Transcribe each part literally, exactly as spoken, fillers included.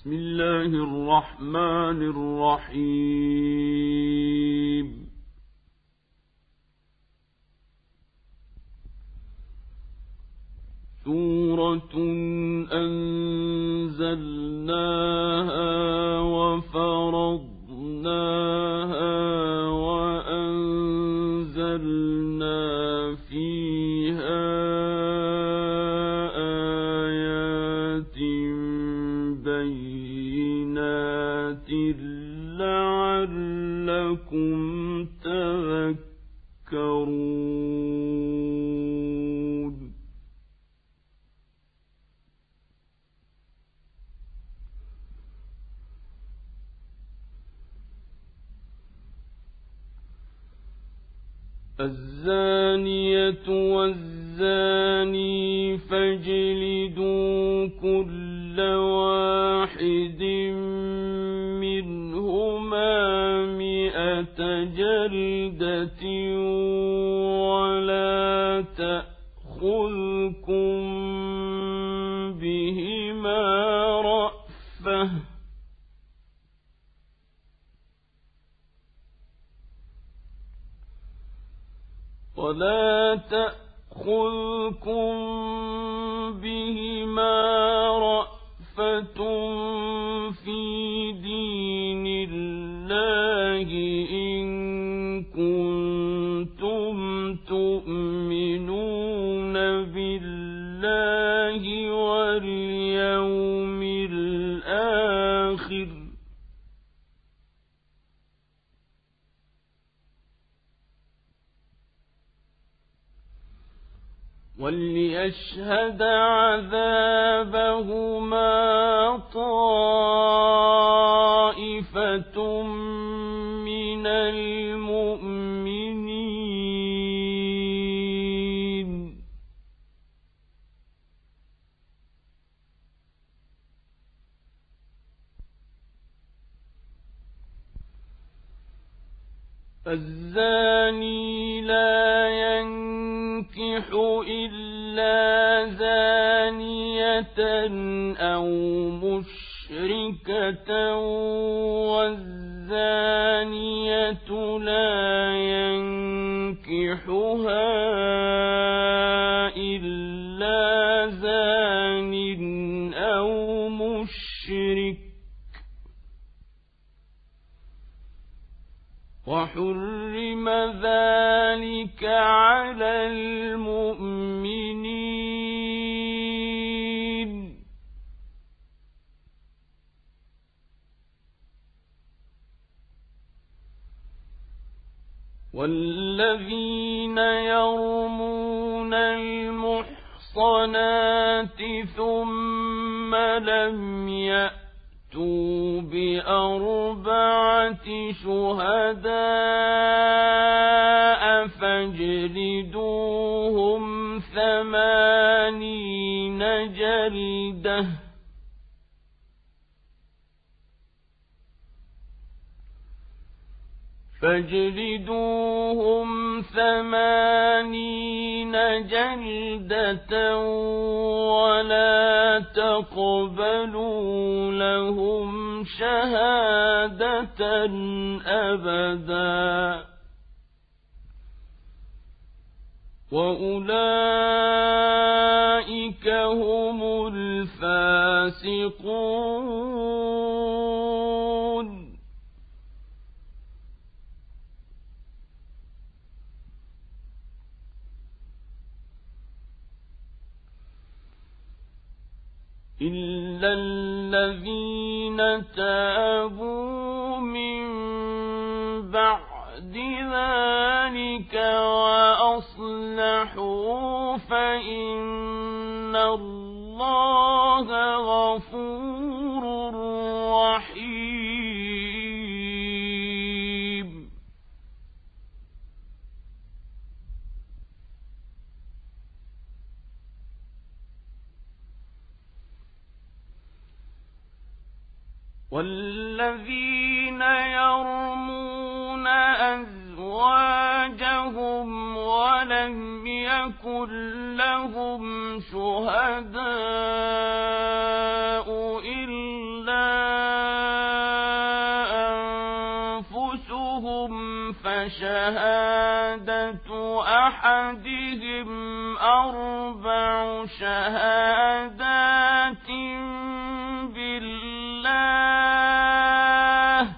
بسم الله الرحمن الرحيم سورة أنزلناها وفرضناها وأنزلنا فيها آيات بينات لعلكم تذكرون. الزانية والزاني فاجلدوا كل واحد منهما مئة جلدة ولا تأخذكم بهما رأفة ولا تأخذكم بهما رأفة في دين الله إن كنتم تؤمنون بالله واليوم الآخر وليشهد عذابهما طائفة من المؤمنين. الزاني لا ينكح إلا زانية أو مشركة والزانية لا ينكحها إلا زان أو مشرك وحرم ذلك على المؤمنين. والذين يرمون المحصنات ثم لم يأتوا بأربعة شهداء فاجلدوهم ثمانين جلدة فاجلدوهم ثمانين جلدة ولا تقبلوا لهم شهادة أبدا وأولئك هم الفاسقون. إلا الذين تابوا من بعد ذلك وأصلحوا فإن الله غفور رحيم. والذين يرمون أزواجهم ولم يكن لهم شهداء إلا فشهادة أحدهم أربع شهادات بالله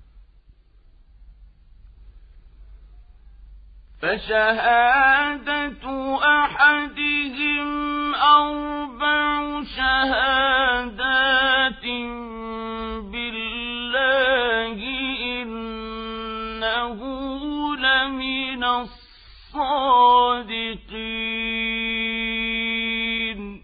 فشهادة أحدهم أربع شهادات بالله إنه لمن الصادقين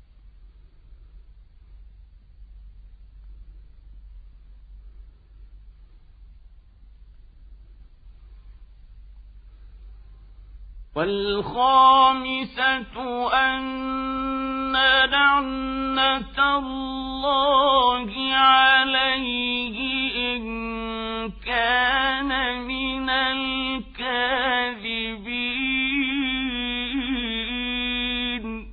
والخامسة أن لعنة الله عليه إن كان من الكاذبين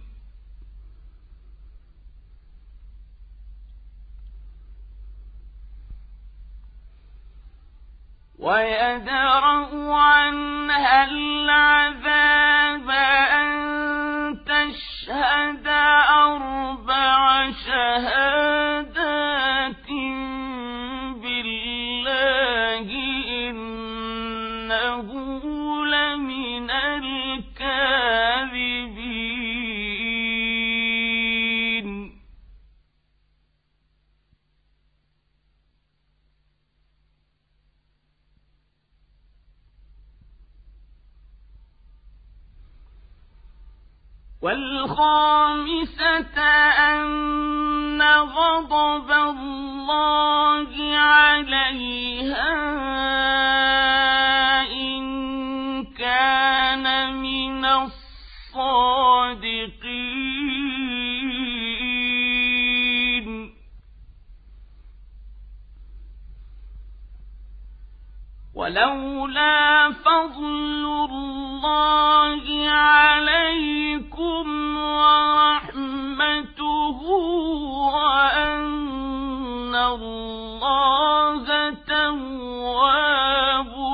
ويدرأ عنها العذاب أن تشهد أربع شهادات بالله إنه لمن الكاذبين والخامسة أن غضب الله عليها إن كان من الصادقين ولولا فضل الله عليكم ورحمته وأن الله تواب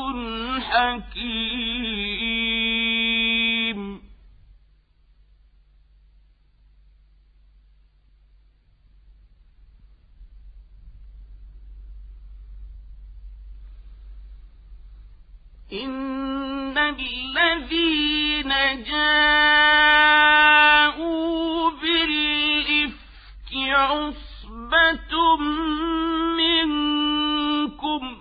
حكيم إن الذين جاءوا بالإفك عصبة منكم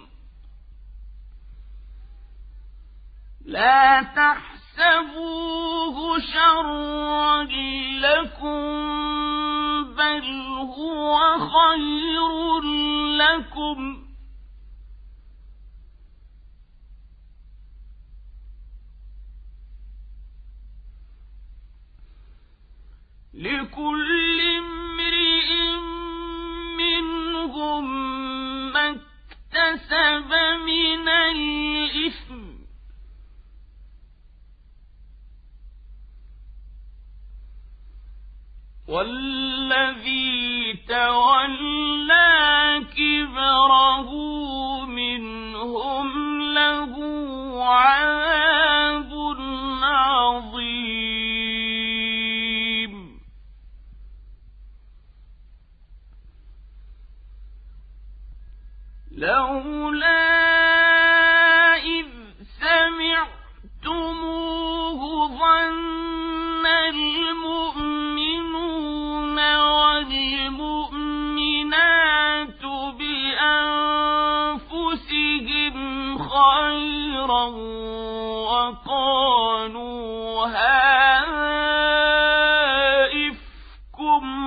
لا تحسبوه شرا لكم بل هو خير لكم لكل امرئ منهم ما اكتسب من الإثم والذي تولى كبره منهم له عذاب عظيم لولا إذ سمعتموه ظن المؤمنون والمؤمنات بأنفسهم خيرا وقالوا هذا إفك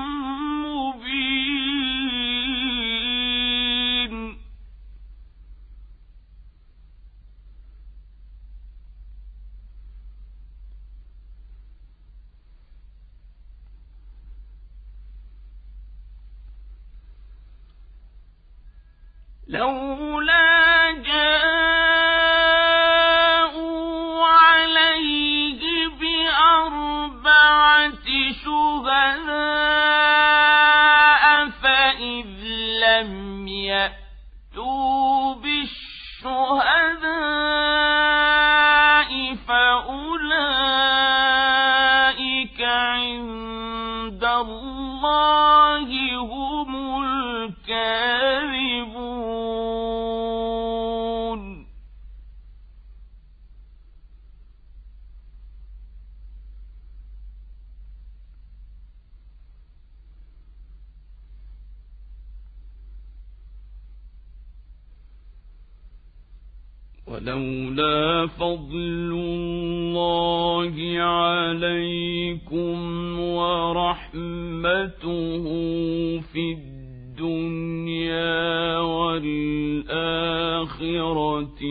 مبين لولا جاءوا عليه بأربعة شهداء فإذ لم يأتوا بالشهداء الله هم الكاذبون. ولولا فضل الله عليكم ورحمته في الدنيا والآخرة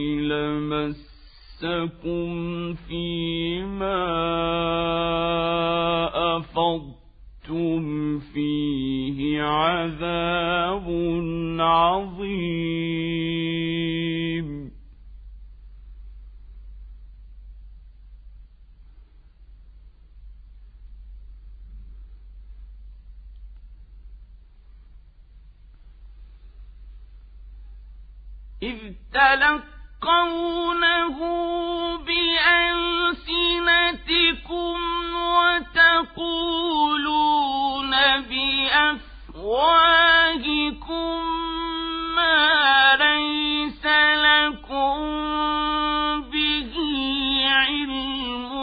لمسكم فيما أفضتم فيه عذاب عظيم. إذ تلقونه بألسنتكم وتقولون بأفواهكم ما ليس لكم به علم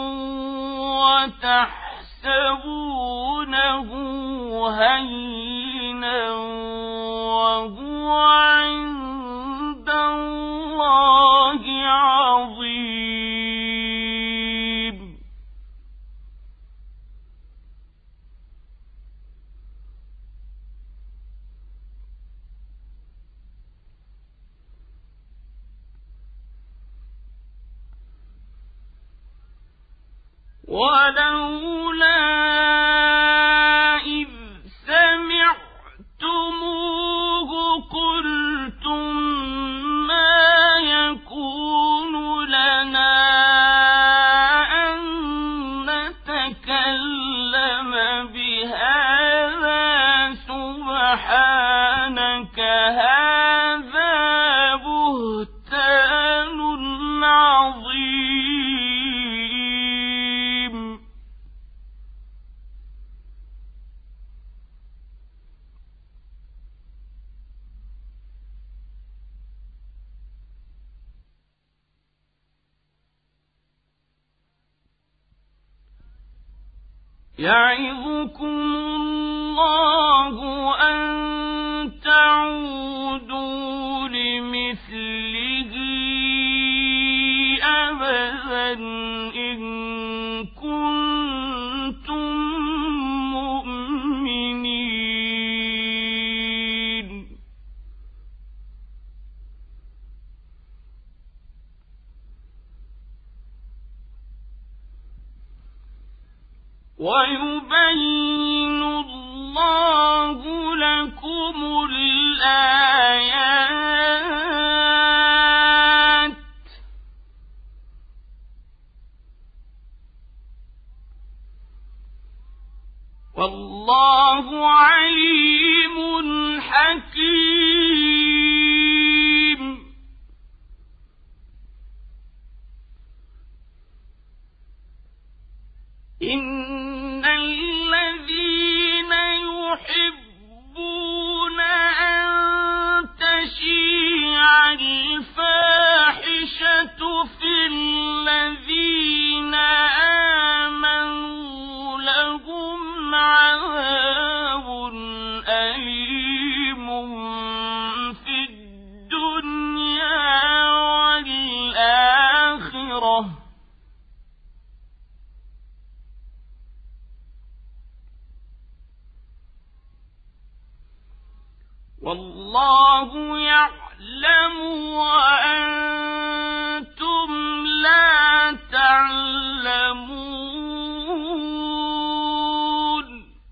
وتحسبونه هينا وهو عند الله عظيم. ولولا إذ سمعتموه قلتم ما يكون لنا أن نتكلم بهذا سبحانك هذا بهتان عظيم. يعظكم الله أن تعودوا لمثله أبدا إن كنتم مؤمنين. ويبين الله لكم الآيات والله عليم حكيم. إن الذين يحبون أن تشيع الفاحشة في الذين آمنوا لهم عذاب أليم في الدنيا والآخرة. والله يعلم وأنتم لا تعلمون.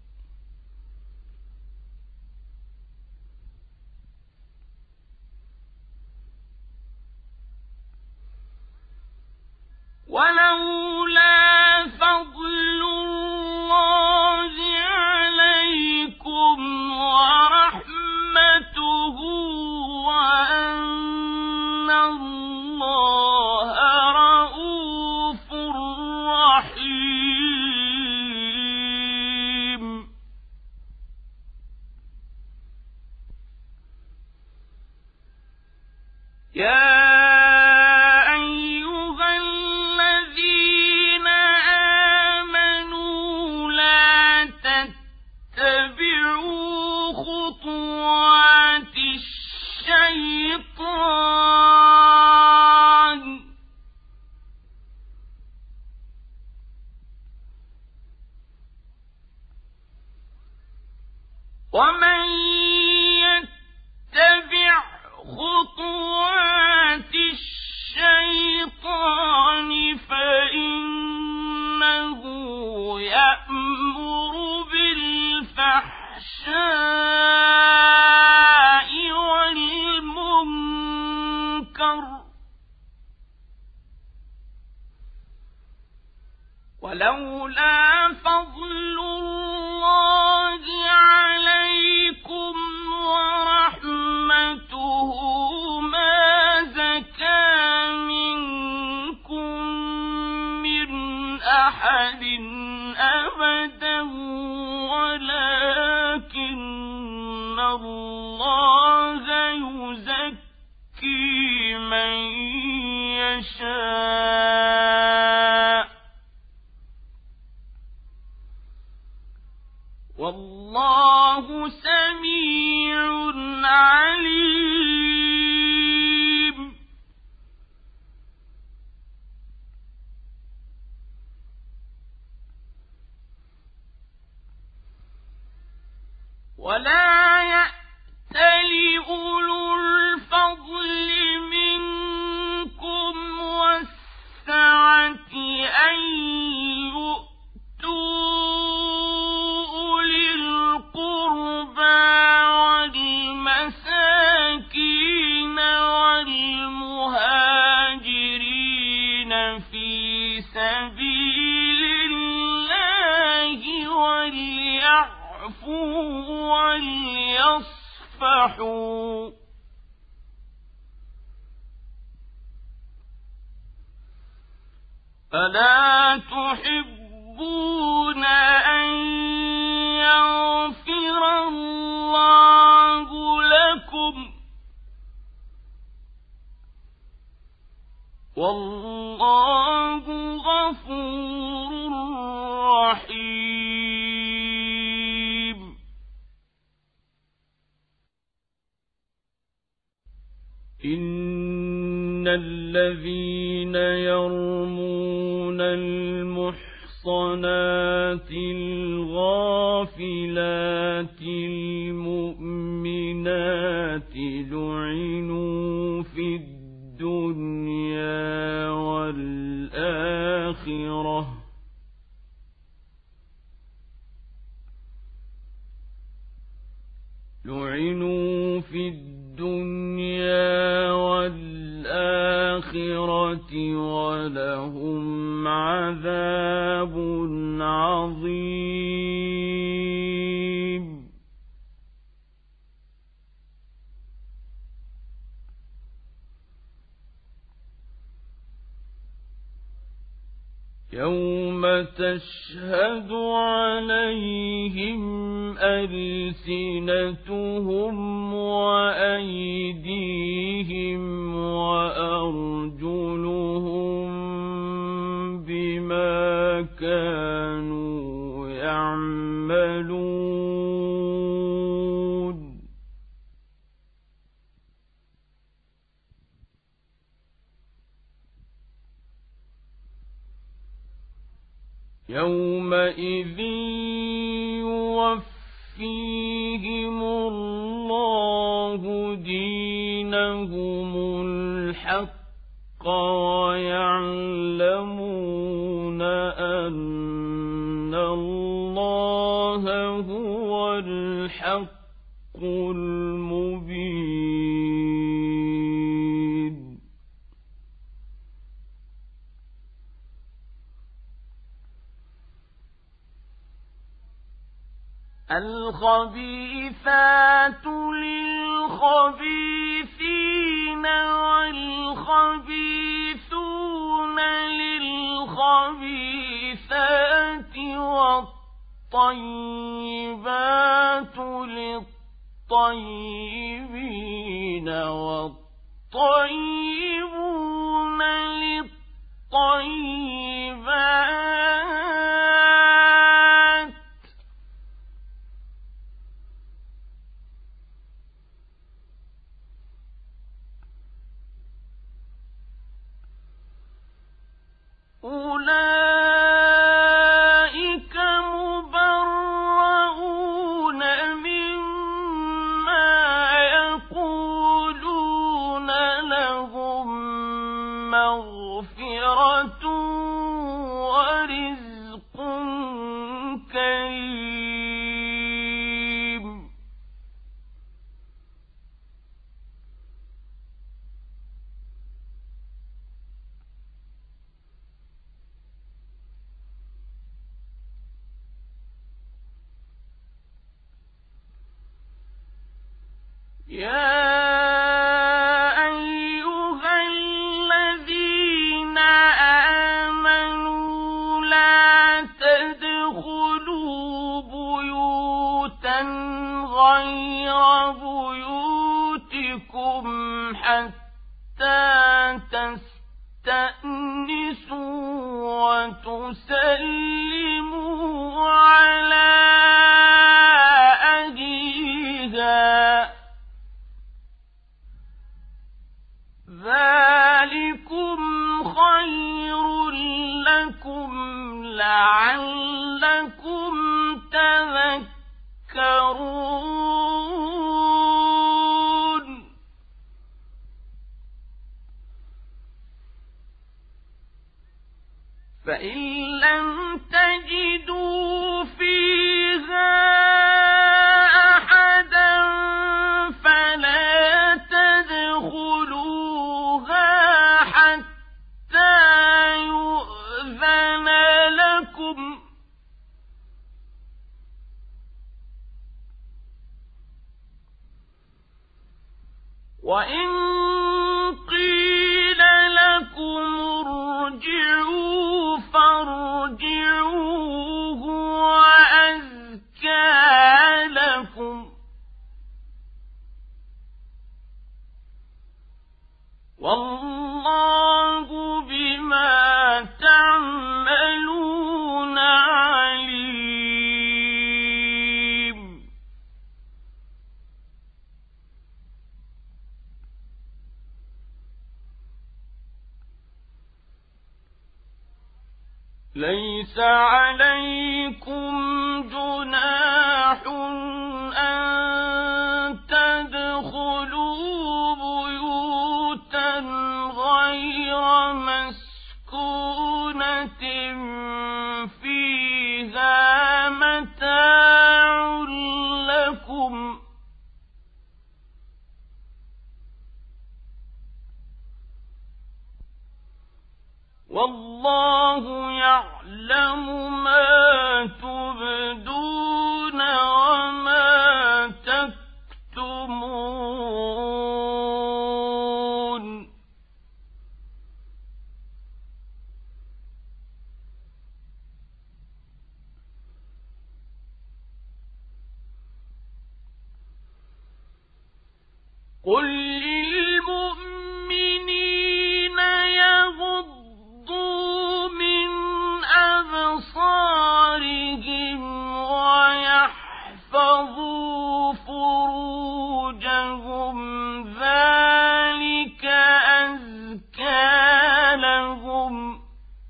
ولولا فضل الله عليكم ورحمته وأن الله رؤوف رحيم. تتبعوا خطوات الشيطان ومن يتبع خطوات الشيطان فإنه يأمر بالفحشاء والمنكر ولولا فضل الله عليكم ورحمته ما زكى منكم من أحد أبدا ولكن الله يزكي من يشاء والله سميع عليم ولا يأتل أولو الفضل منكم والسعة أن يؤتوا أولي القربى والمساكين والمهاجرين في سبيل الله وليعفوا وليصفحوا ألا تحبون أن يغفر الله لكم والله غفور رحيم إن الذين يرمون المحصنات الغافلات المؤمنات لعنوا في الدنيا والآخرة لعنوا في الدنيا والآخرة ولهم عذاب عظيم يوم تشهد عليهم ألسنتهم وأيديهم وأرجلهم بما كانوا يعملون يومئذ يوفيهم الله دينهم الحق ويعلمون أن الله هو الحق المبين الخبيثات للخبيثين والخبيثون للخبيثات والطيبات للطيبين والطيبون للطيبات يا أيها الذين آمنوا لا تدخلوا بيوتا غير بيوتكم حتى تستأنسوا وتسلموا على أهلها ذلكم خير لكم لعلكم تذكرون فإن لم تجدوا فيها أحدا فلا تدخلوها حتى يؤذن لكم وإن قيل لكم ارجعوا فارجعوا هو أزكى لكم والله بما تعملون عليم ليس عليكم جناح أن تدخلوا بيوتا غير مسكونة فيها متاع لكم والله يعلم ما تبدون وما تكتمون قل للمؤمنين يغضوا من أبصارهم ويحفظوا فروجهم ذلك أزكى لهم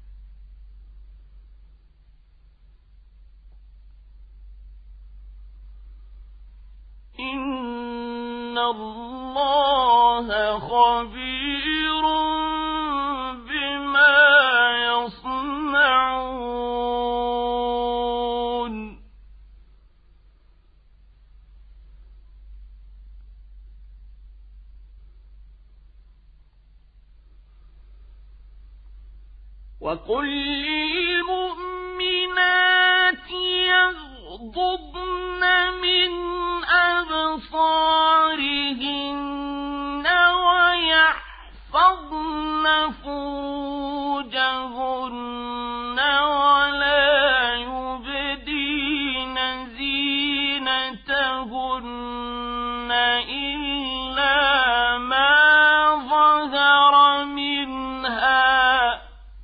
إن الله خبير بما يصنعون وقل للمؤمنات يغضضن من أبصارهن ويحفظن فروجهن ولا يبدين زينتهن إلا ما ظهر منها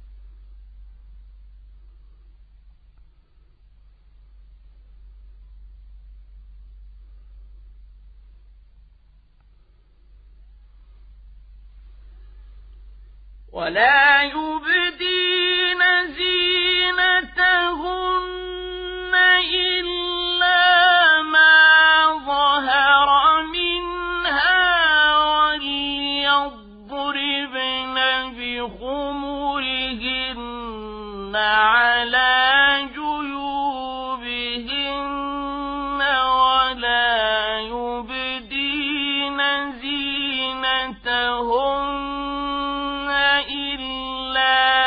ولا يبدين زينتهن إلا ما ظهر منها وليضربن بخمرهن على جيوبهن ولا يبدين زينتهن إلا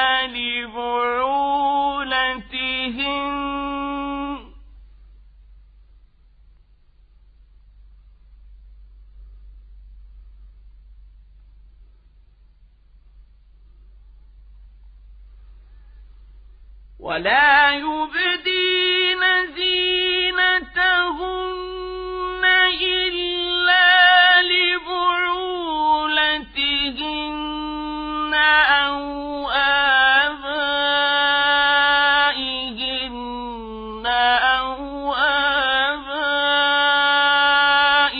ولا يبدين زينتهن إلا لبعولتهن أو آبائهن أو آباء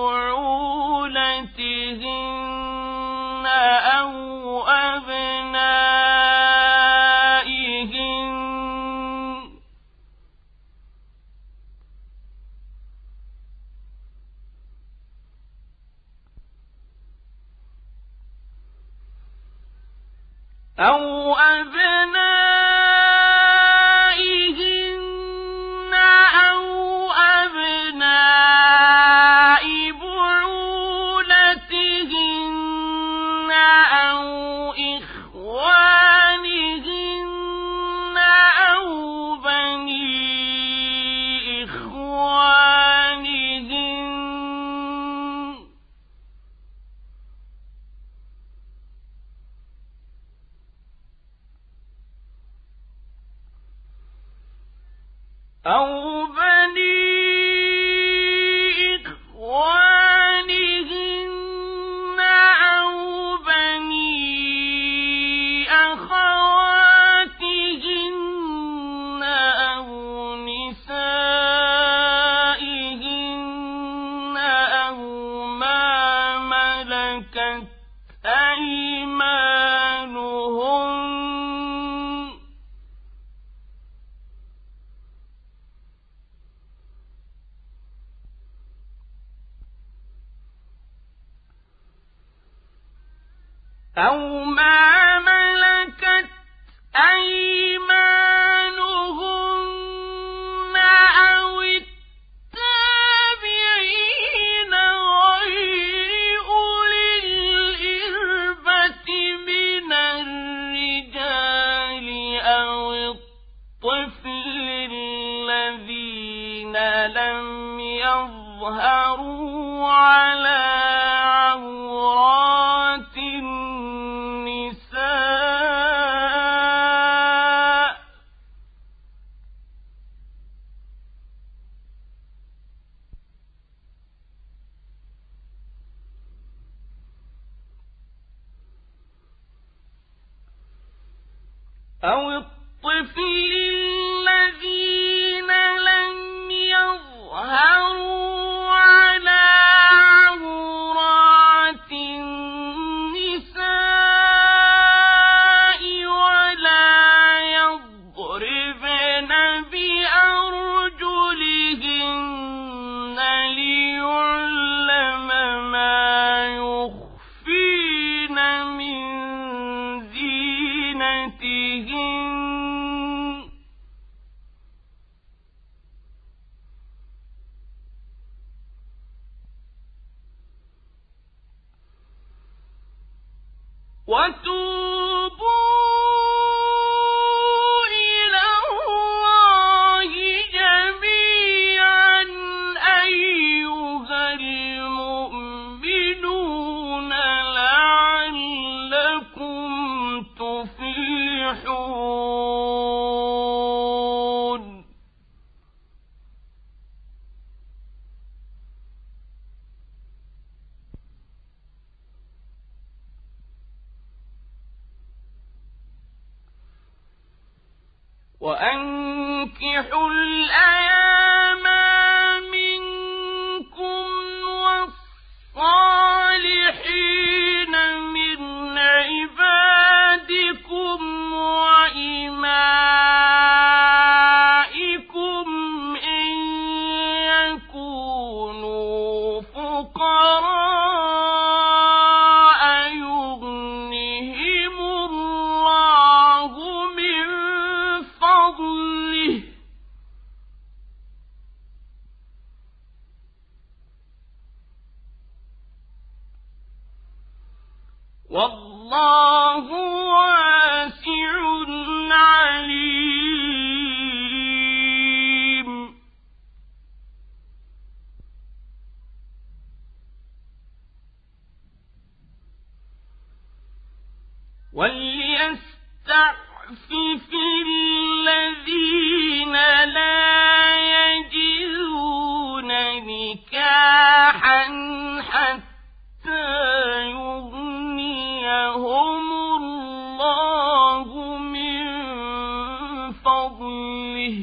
بعولتهن أو أبنائهن أو أبنائهن أو أبناء بعولتهن أو إخوانهن أو بني إخوانهن أو بني إخوانهن أو بني أخواتهن أو نسائهن أو ما ملكت أيمانهن أو ما ملكت أيمانهن أو التابعين غير أولي الإربة من الرجال أو الطفل الذين لم يظهروا على عورات النساء أو الطفل الذين لم يظهروا على عورات النساء ولا يضربن بأرجلهن ليعلم ما يخفين من زينتهن وتوبوا إلى الله جميعا أيها المؤمنون لعلكم تفلحون. وأنكحوا الأيام منكم والصالحين من عبادكم وإمائكم إن يكونوا فقراء يغنهم الله من فضله والله واسع عليم. وليستعفف والذين لا يجدون نكاحا حتى يغنيهم الله من فضله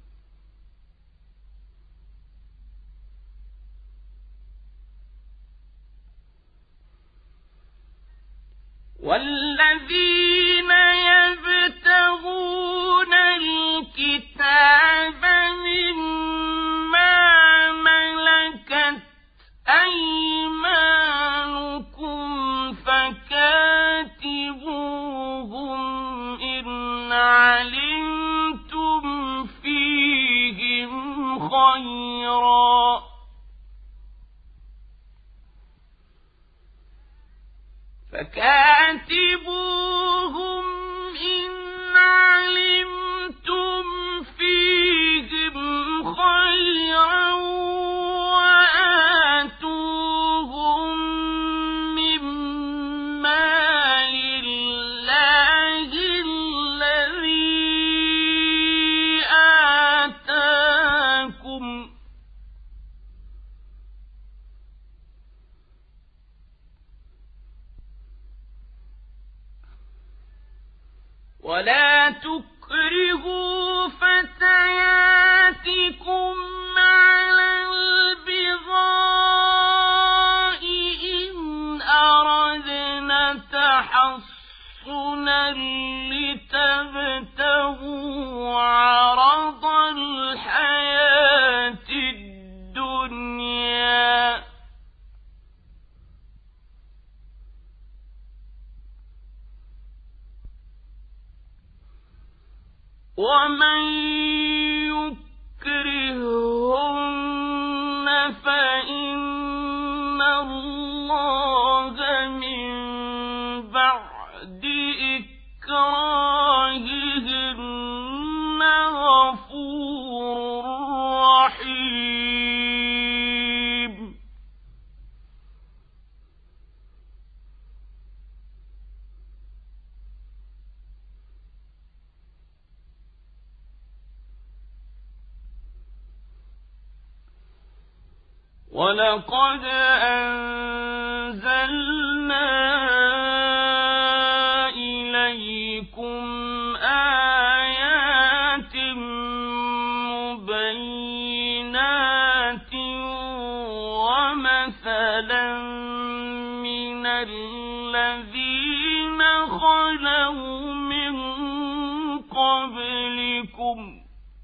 والذين يبتغون الكتاب مما ملكت أيمانكم فكاتبوهم إن علمتم فيهم خيرا فكاتبوهم إن علمتم فيهم خيرا وآتوهم من مال الله الذي آتاكم ولا تكرهوا فتياتكم على البغاء إن أردنا تحصنا لتبتغوا عرض الحياة الدنيا ومن يكرههن فإن الله من بعد إكراههن غفور رحيم ولقد أنزلنا إليكم آيات مبينات ومثلا من الذين خلوا من قبلكم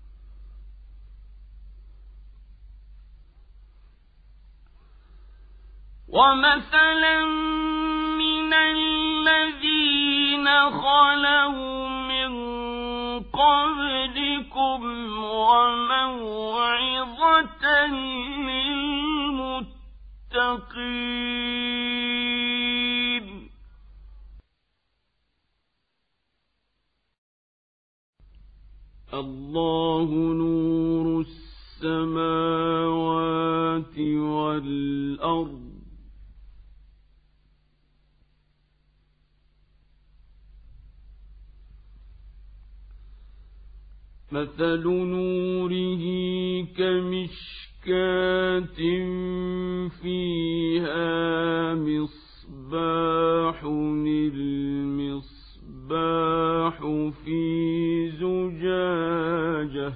ومثلا من الذين خلوا من قبلكم وموعظة للمتقين الله نور السماوات والأرض مثل نوره كمشكاة فيها مصباح المصباح في زجاجة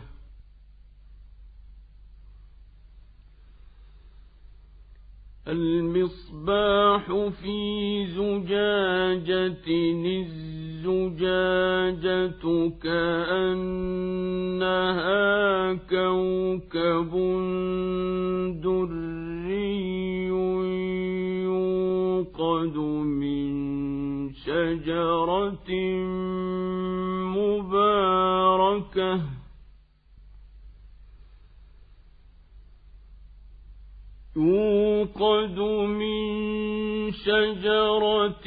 المصباح في زجاجة الزجاجة كأنها كوكب دري يوقد من شجرة مباركة يوقد من شجرة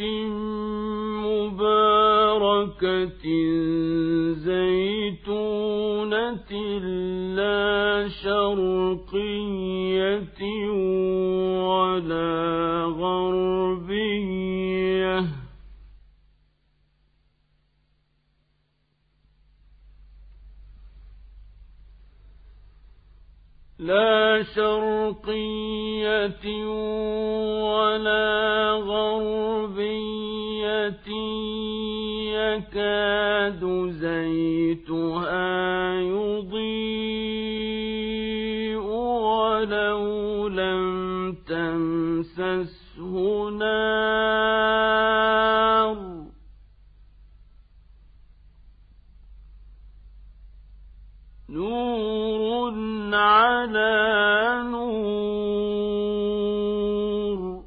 مباركة زيتونة لا شرقية ولا غربية ولا غربية يكاد زيتها يضيء ولو لم تمسسه نار نور على نور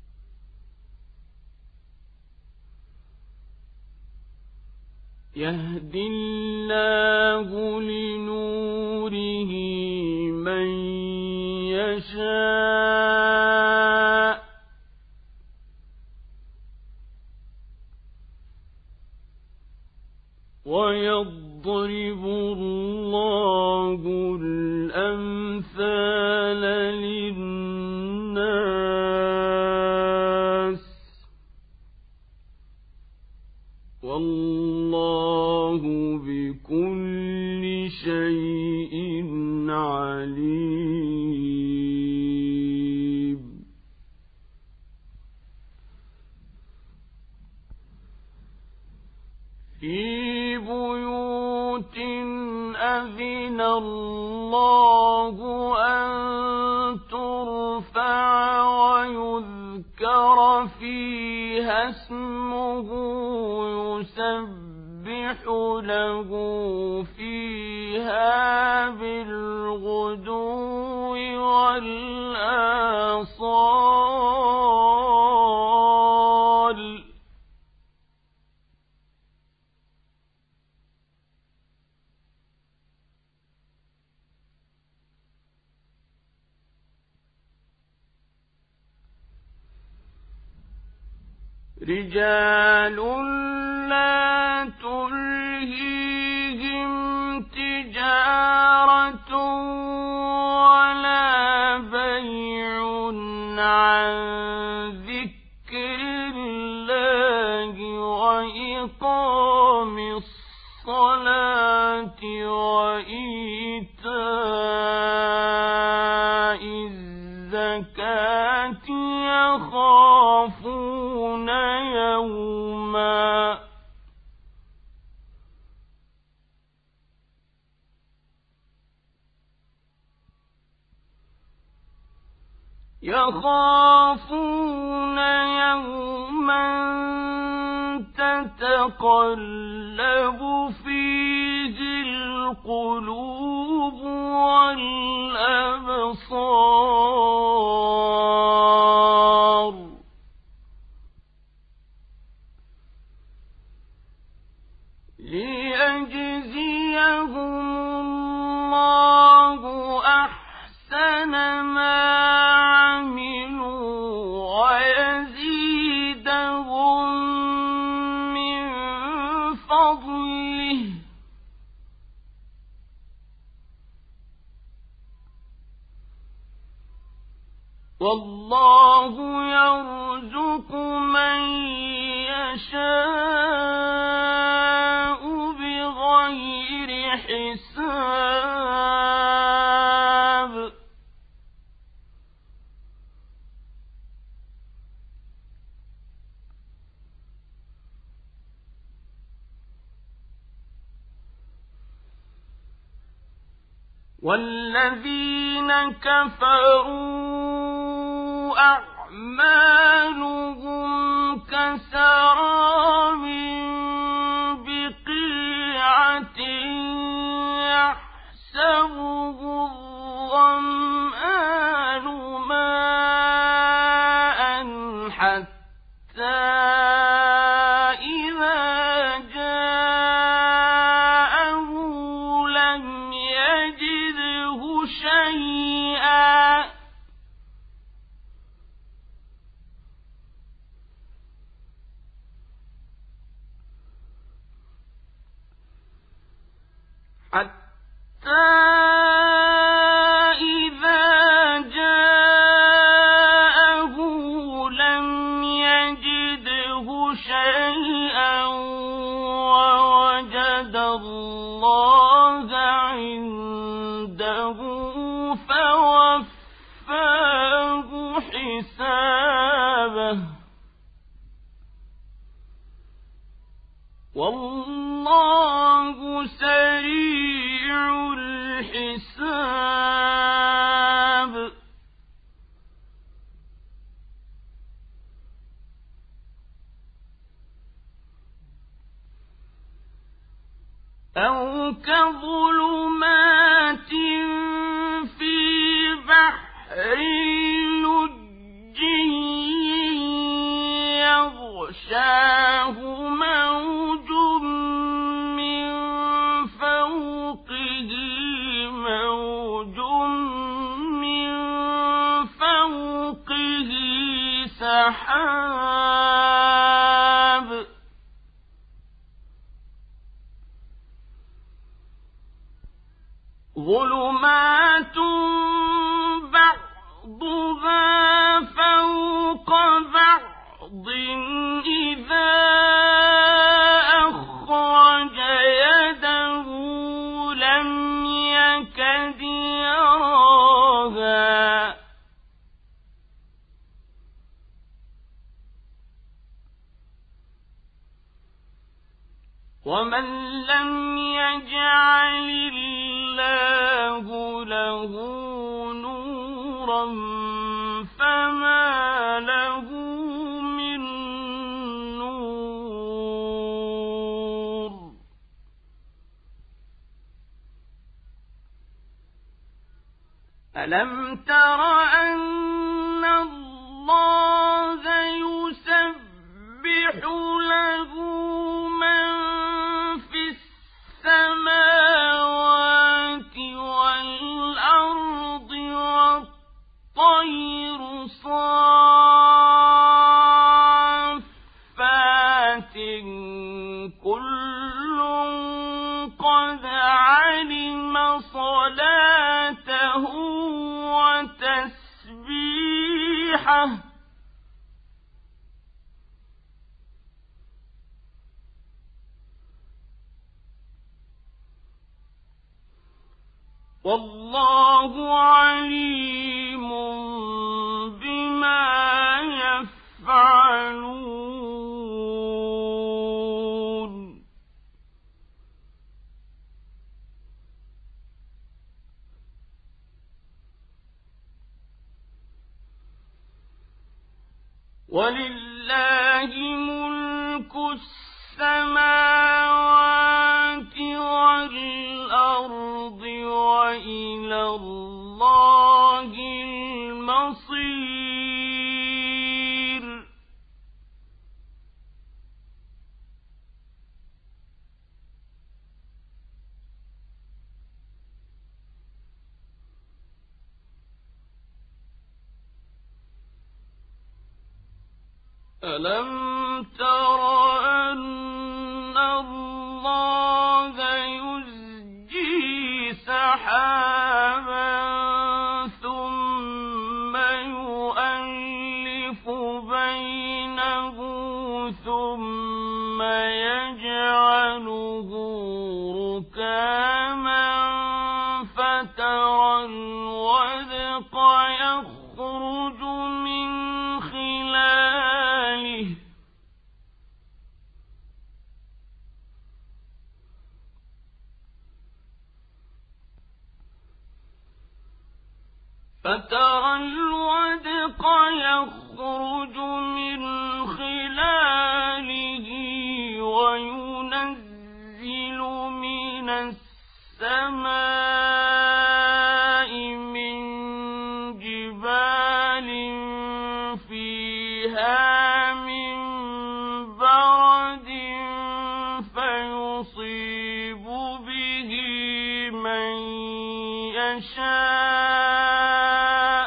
يهدي الله لنوره من يشاء ويضرب الله الأمثال للناس والله بكل شيء عليم. في بيوت أذن الله أن ترفع ويذكر فيها اسمه يسبح له فيها بالغدو والآصال رجال لا تلهيهم تجارة ولا بيع عن ذكر الله وإقام الصلاة وإيتاء الزكاة يخافون يوما يخافون يوما تتقلب فيه القلوب والأبصار ليجزيهم الله أحسن ما عملوا ويزيدهم من فضله والله يرزق من يشاء بغير حساب والذين كفروا أعمالهم كسراب بقيعة يحسبه الظمآن ماء حتى إذا جاءه لم يجده شيئا حتى إذا جاءه لم يجده شيئا ووجد الله عنده فوفاه حسابه والله سريع الحساب أو كظلمات في بحر لجي يغشاه موج من فوقه موج من فوقه سحاب ظلمات بعضها فوق بعض إذا أخرج يده لم يكد يراها ومن لم يجعل الله له نورا فما له من نور ألم تر أن الله يسبح له من في السماوات والأرض والطير صافات كل قد علم صلاته وتسبيحه والله عليم بما يفعلون ولله ملك السماوات والأرض وإلى الله المصير ألم تر أن الله يزجي سحابا ثم يؤلف بينه ثم يجعله ركاما فترى الودق يخرج من خلاله فترى الودق يخرج من خلاله وينزل من السماء من جبال فيها من برد فيصيب به من يشاء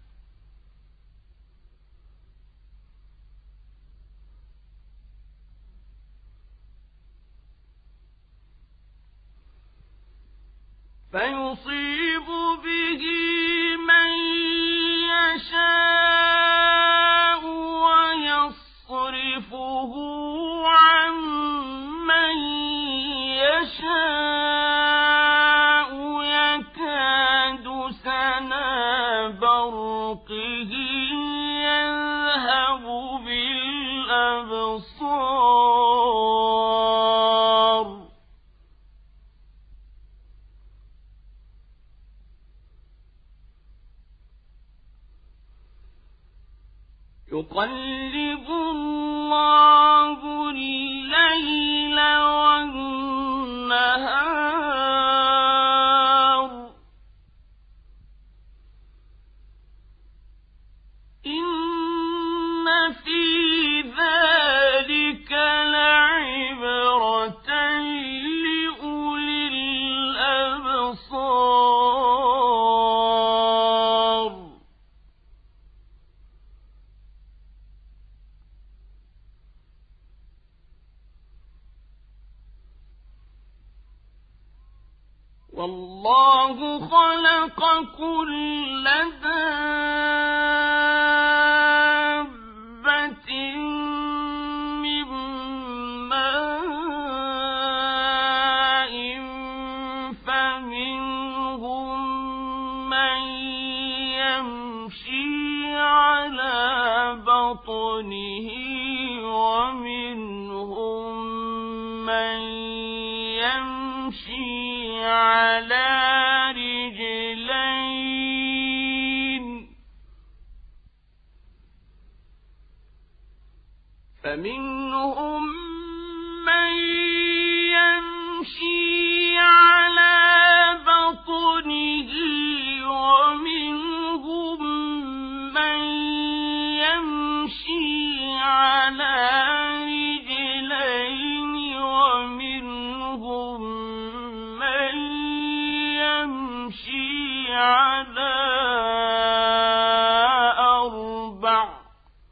فيصيب به من يشاء ويصرفه عن من يشاء يكاد سنا برقه يقلب الله الليل والنهار إن في ذلك لعبرة لأولي الأبصار والله خلق كل دابة من ماء فمنهم من يمشي على بطنه ومنهم من يمشي على رجلين فمنهم من يمشي على بطنه ومنهم من يمشي على رجلين ومنهم من يمشي على أربع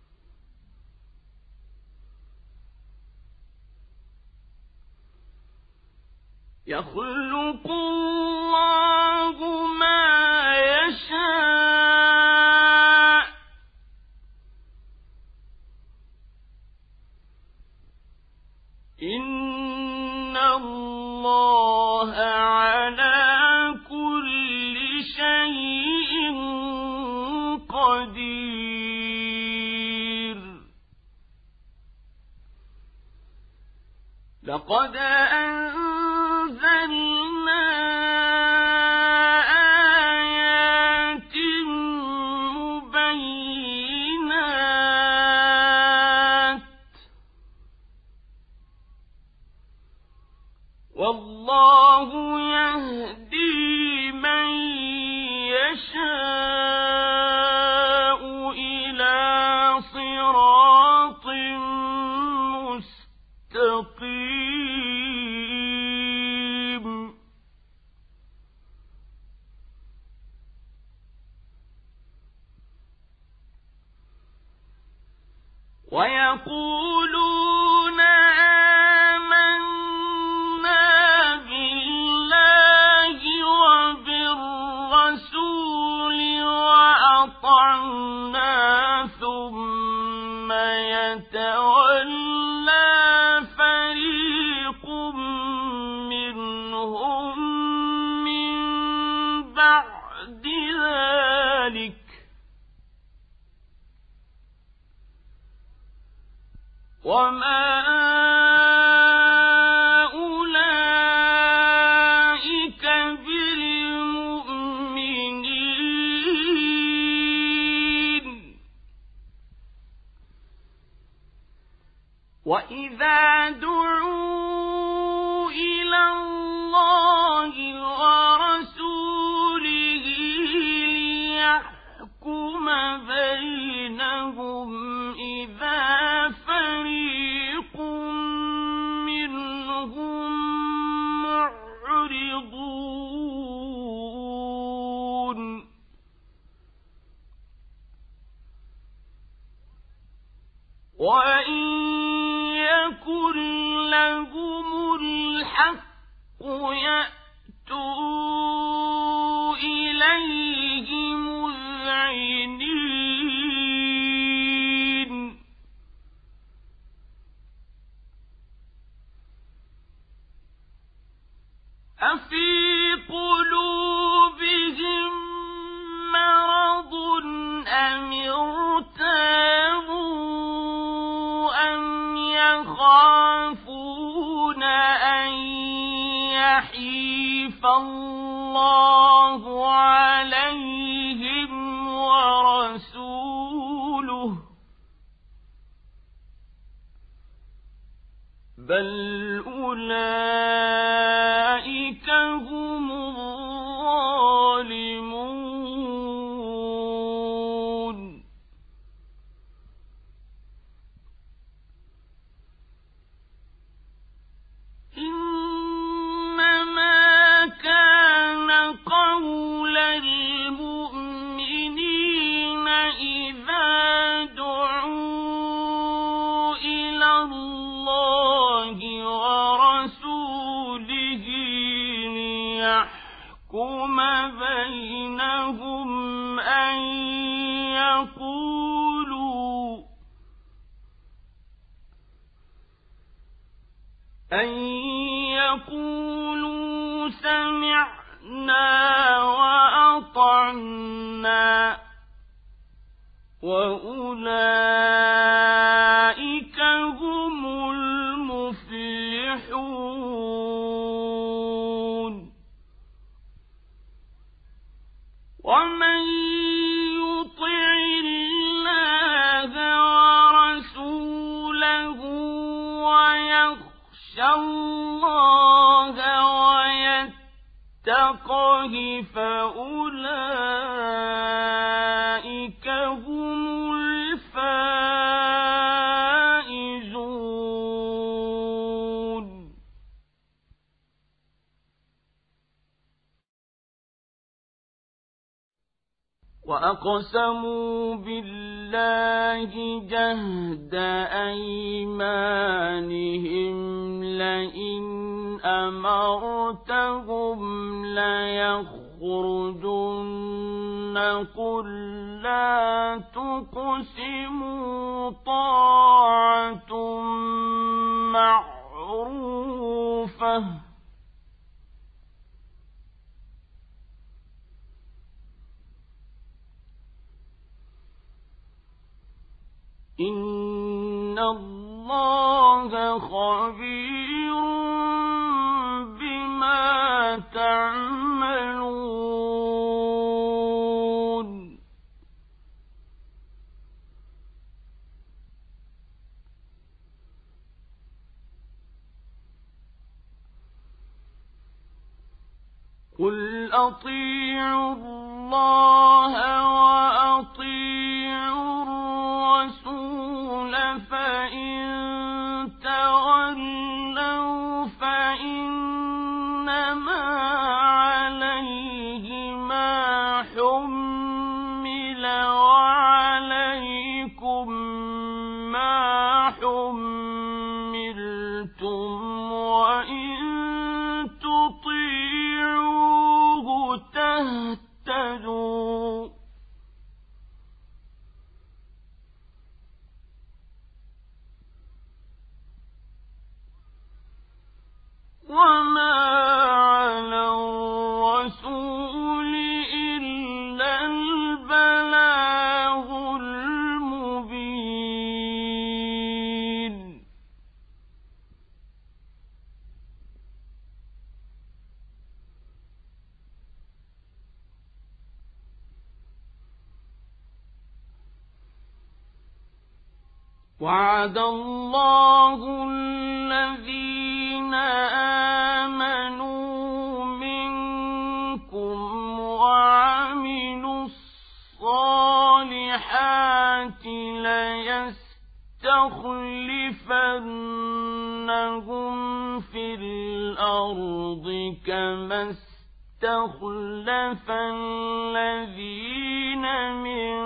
يخلق الله ما يشاء إن الله على كل شيء قدير لقد أنزلنا آيات مبينات والله يهدي من يشاء إلى صراط مستقيم ويقولون آمنا بالله وبالرسول وأطعنا ثم يتولى فريق منهم من بعد ذلك وما أولئك بالمؤمنين وإذا دعوا إلى الله ورسوله ليحكم بينهم إذا فريق منهم معرضون وإن يكن لهم الحق يأتوا إليه مذعنين أفي قلوبهم مرض أم ارتابوا أم يخافون أن يحيف الله عليهم ورسوله بل أولئك هم الظالمون إنما كان قول المؤمنين إذا دعوا إلى الله ورسوله ليحكم بينهم أن يقولوا أن يقولوا سمعنا وأطعنا وأولئك هم المفلحون ومن يطع الله ورسوله ويخشى الله ويتقه فأولئك هم الفائزون. وأقسموا بالله جهد أيمانهم لئن أمرتهم ليخرجن قل لا تقسموا طاعة معروفة إن الله خبير بما تعملون. قل أطيعوا الله وأطيعوا الرسول فإن تولوا فإنما عليه ما حمل وعليكم ما حملتم وإن تطيعوه تهتدوا وما على الرسول إلا البلاغ المبين. وعد الله الذين آمنوا منكم وعملوا الصالحات ليستخلفنهم في الأرض كما استخلف الذين من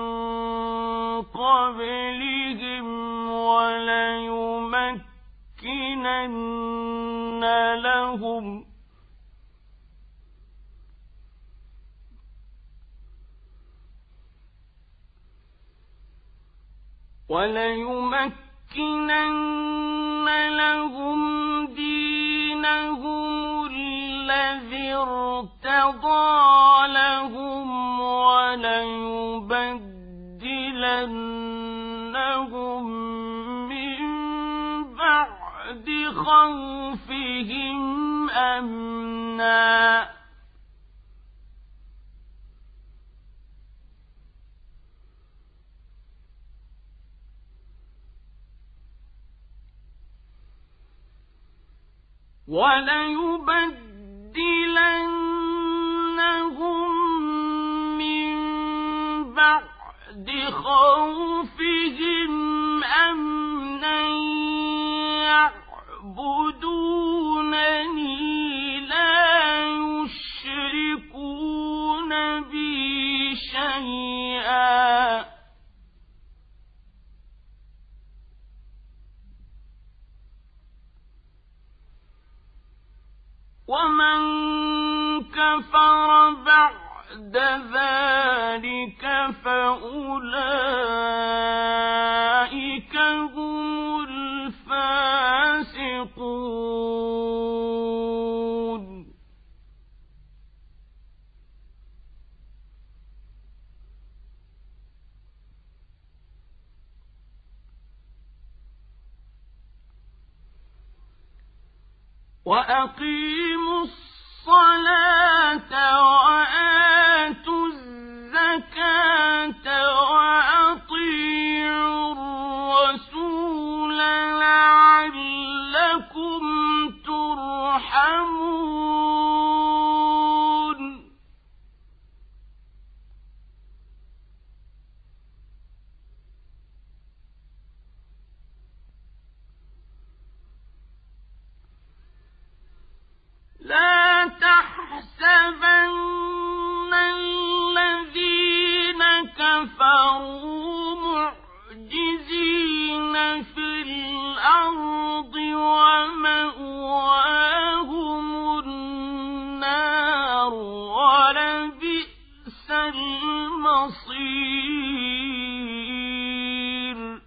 قبلهم وليمكنن لهم وليمكنن لهم دينهم الذي ارتضى لهم وليبدلنهم من بعد خوفهم أمنا وليبدلنهم من بعد خوفهم أمنا يعبدونني لا يشركون بي شيئا ومن كفر بعد ذلك فأولئك هم الفاسقون. وأقيموا الصلاة وآتوا الزكاة وأطيعوا الرسول لعلكم ترحمون. لا تحسبن الذين كفروا معجزين في الأرض ومأواهم النار ولبئس المصير.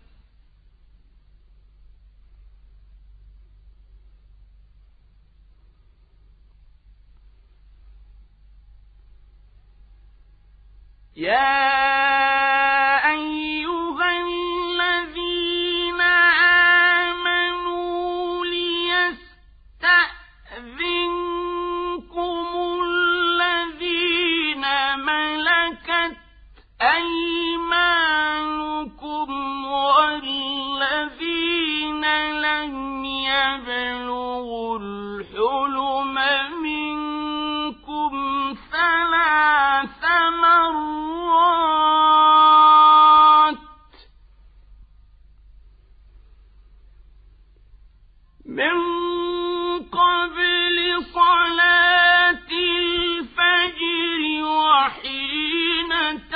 يا أيها الذين آمنوا ليستأذنكم الذين ملكت أيمانكم والذين لم يبلغوا الحلم منكم ثلاث مرات من قبل صلاة الفجر وحين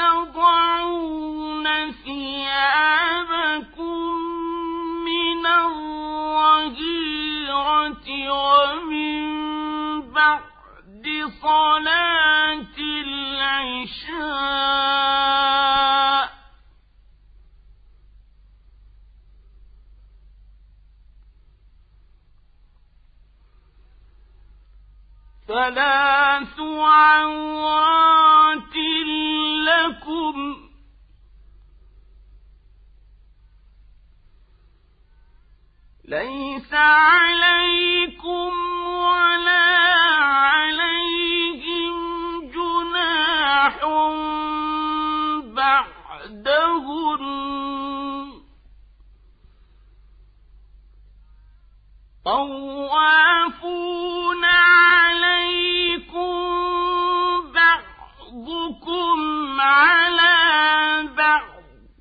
تضعون ثيابكم من الظهيرة ومن بعد صلاة العشاء ثلاث عورات لكم ليس عليكم ولا عليهم جناح بعدهن طوافون عليكم بعضكم على بعض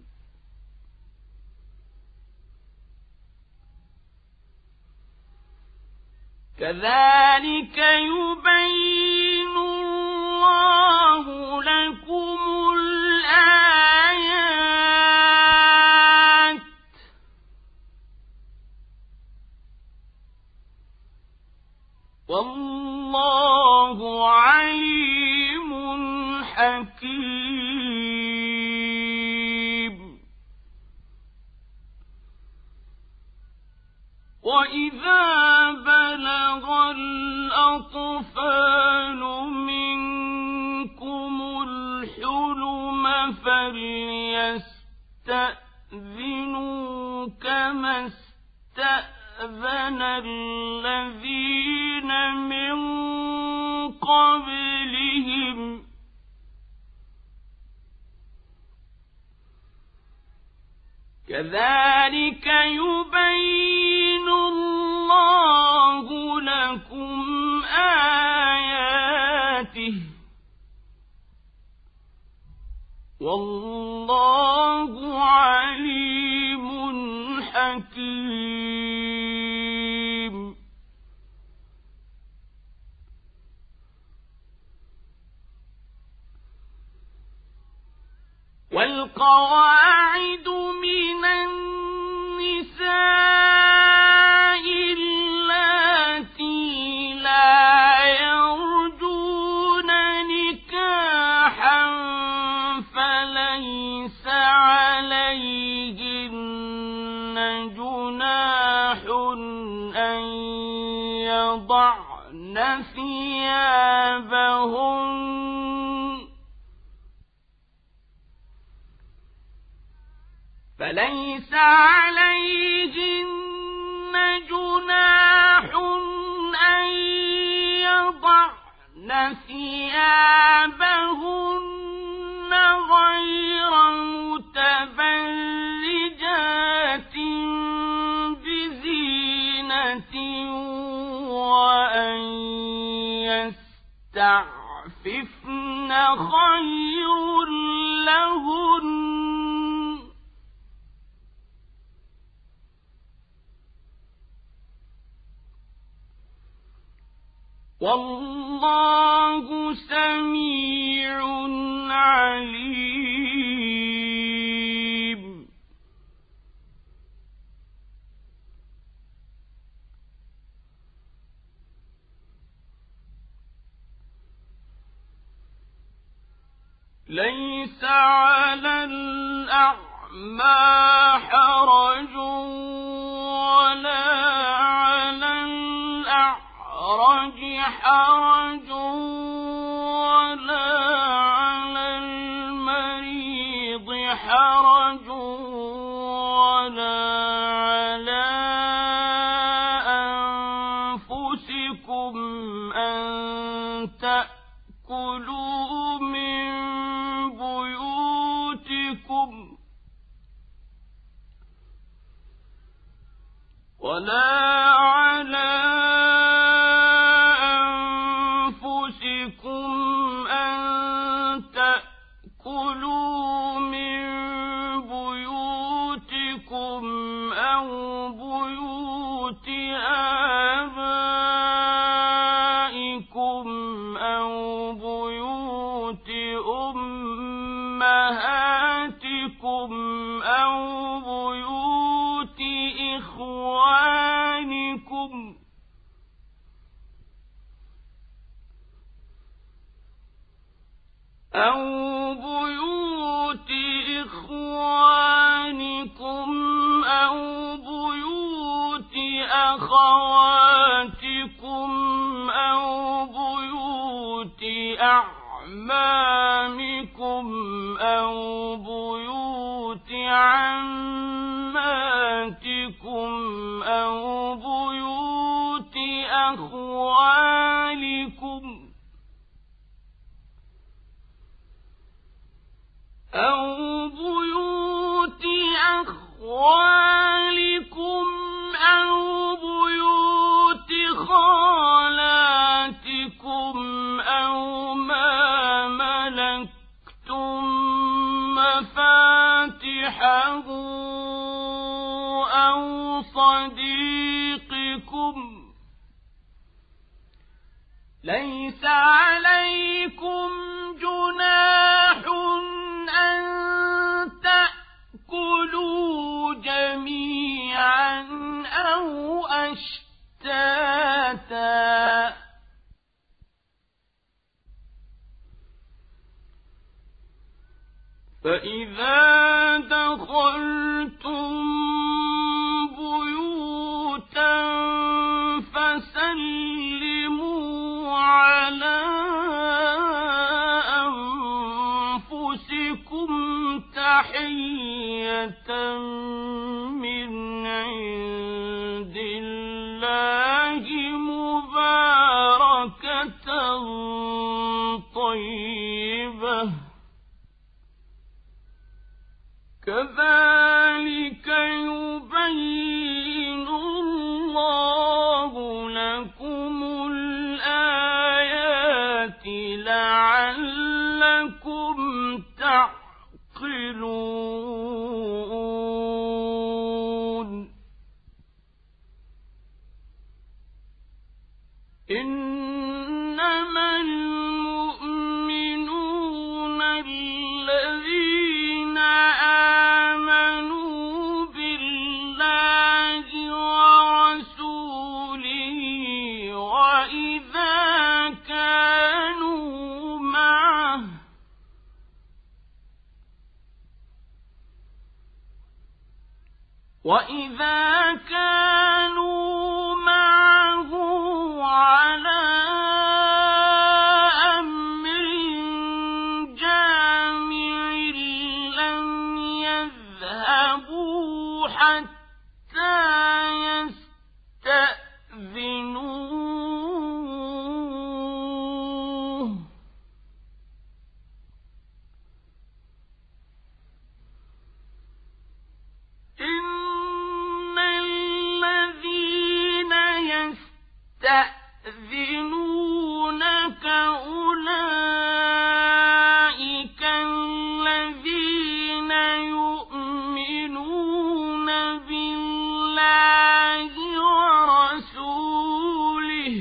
كذلك يبين الله لكم الآيات والله عليم حكيم. وإذا بلغ الأطفال منكم الحلم فليستأذنوا كما استأذن الذين من قبلهم كذلك يبين الله لكم والله عليم حكيم. والقواعد من النساء اللاتي لا يرجون نكاحا فليس عليهن جناح أن يضعن ثيابهن فليس عليهن جناح أن يضعن ثيابهن غير متبرجات بزينة وأن يستعففن خير لهن والله سميع عليم. ليس على الأعمى حرج ولا على الأعرج حرج ولا على المريض حرج ولا على أنفسكم أن تأكلوا من بيوتكم ولا على أنفسكم أن تأكلوا من بيوتكم أو بيوت آبائكم أو بيوت أمهاتكم أو بيوت إخوانكم أو بيوت إخوانكم أو بيوت أخواتكم أو بيوت أعمامكم أو بيوت عماتكم أو بيوت أخوالكم أو بيوت أخوالكم أو بيوت خالاتكم أو ما ملكتم مفاتحه أو صديقكم. ليس عليكم جناح أن تأكلوا جميعا أو أشتاتا فإذا دخلتم بيوتا فسلموا على أنفسكم تحية من عند الله مباركة طيبة كذلك يبين الله لكم الآيات لعلكم تعقلون. وإذا كانوا معه على أمر جامع لم يذهبوا حتى يستأذنوه إن الذين يستأذنونك أولئك الذين يؤمنون بالله ورسوله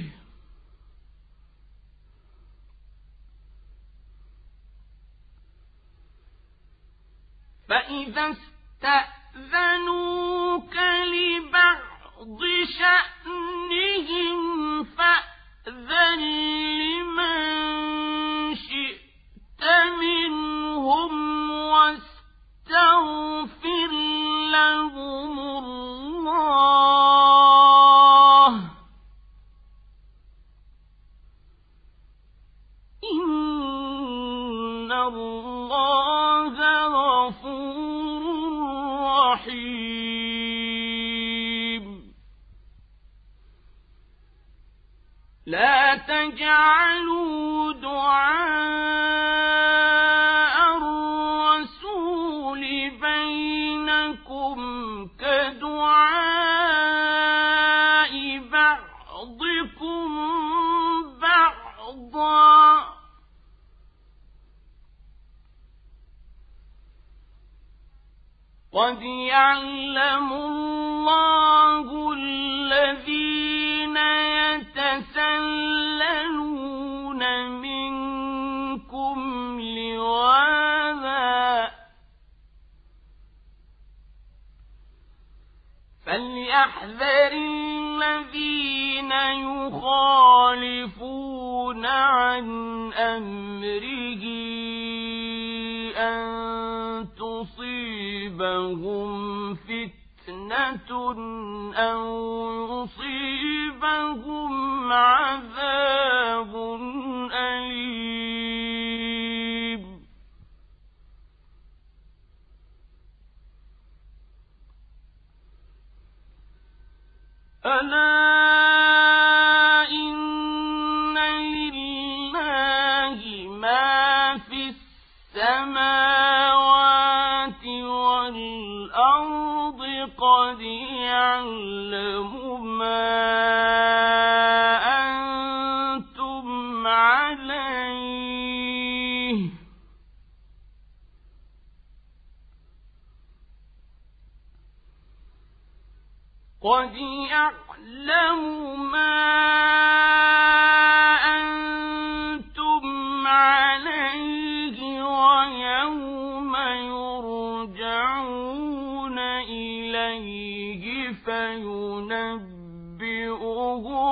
فإذا استأذنوك لبعض شأنهم فأذن لمن شئت منهم واستغفر لهم الله إن الله غفور رحيم لا تجعلوا دعاء الرسول بينكم كدعاء بعضكم بعضا قد يعلم الله الذين يتسللون منكم لواذا فليحذر الذين يخالفون عن أمره أن تصيبهم فتنة أو يصيبهم عذاب أليم ألا إن لله ما في السماوات والأرض قد يعلم ما أنتم عليه قد يعلم ما أنتم عليه ويوم يرجعون إليه فينبئهم